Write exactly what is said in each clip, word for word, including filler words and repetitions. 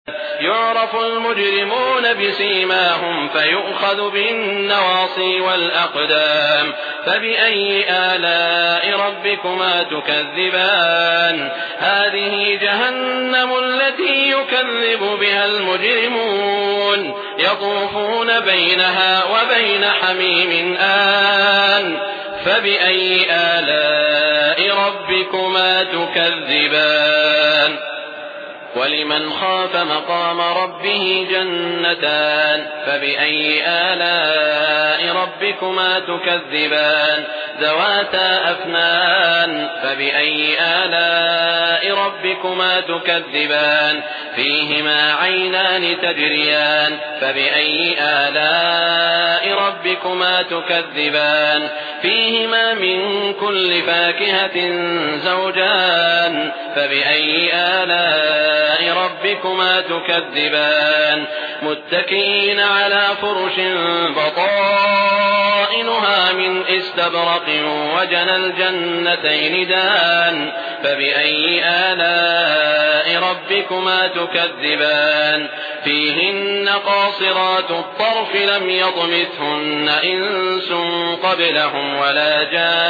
يعرف المجرمون بسيماهم فيؤخذ بالنواصي والأقدام فبأي آلاء ربكما تكذبان هذه جهنم التي يكذب بها المجرمون يطوفون بينها وبين حميم آن فبأي آلاء ربكما تكذبان ولمن خاف مقام ربه جنتان فبأي آلاء ربكما تكذبان ذواتا أفنان فبأي آلاء ربكما تكذبان فيهما عينان تجريان فبأي آلاء ربكما تكذبان فيهما من كل فاكهة زوجان فبأي آلاء ربكما تكذبان متكئين على فرش بطائنها من استبرق وجنى الجنتين دان فبأي آلاء ربكما تكذبان فيهن قاصرات الطرف لم يطمثهن إنس قبلهم ولا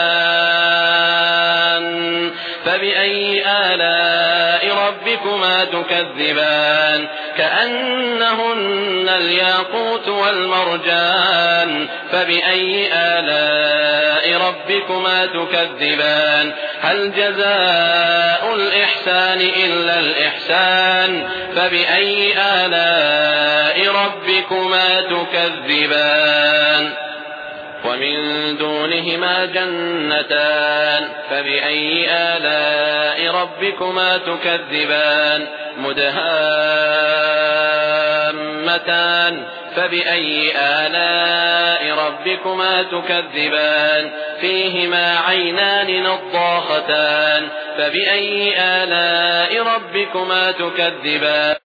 جان فبأي آلاء ربكما تكذبان كأنهن الياقوت والمرجان فبأي آلاء ربكما تكذبان هل جزاء الإحسان إلا الإحسان فبأي آلاء ربكما تكذبان ومن دونهما جنتان فبأي آلاء ربكما تكذبان مدهامتان فبأي آلاء ربكما تكذبان فيهما عينان نضاختان فبأي آلاء ربكما تكذبان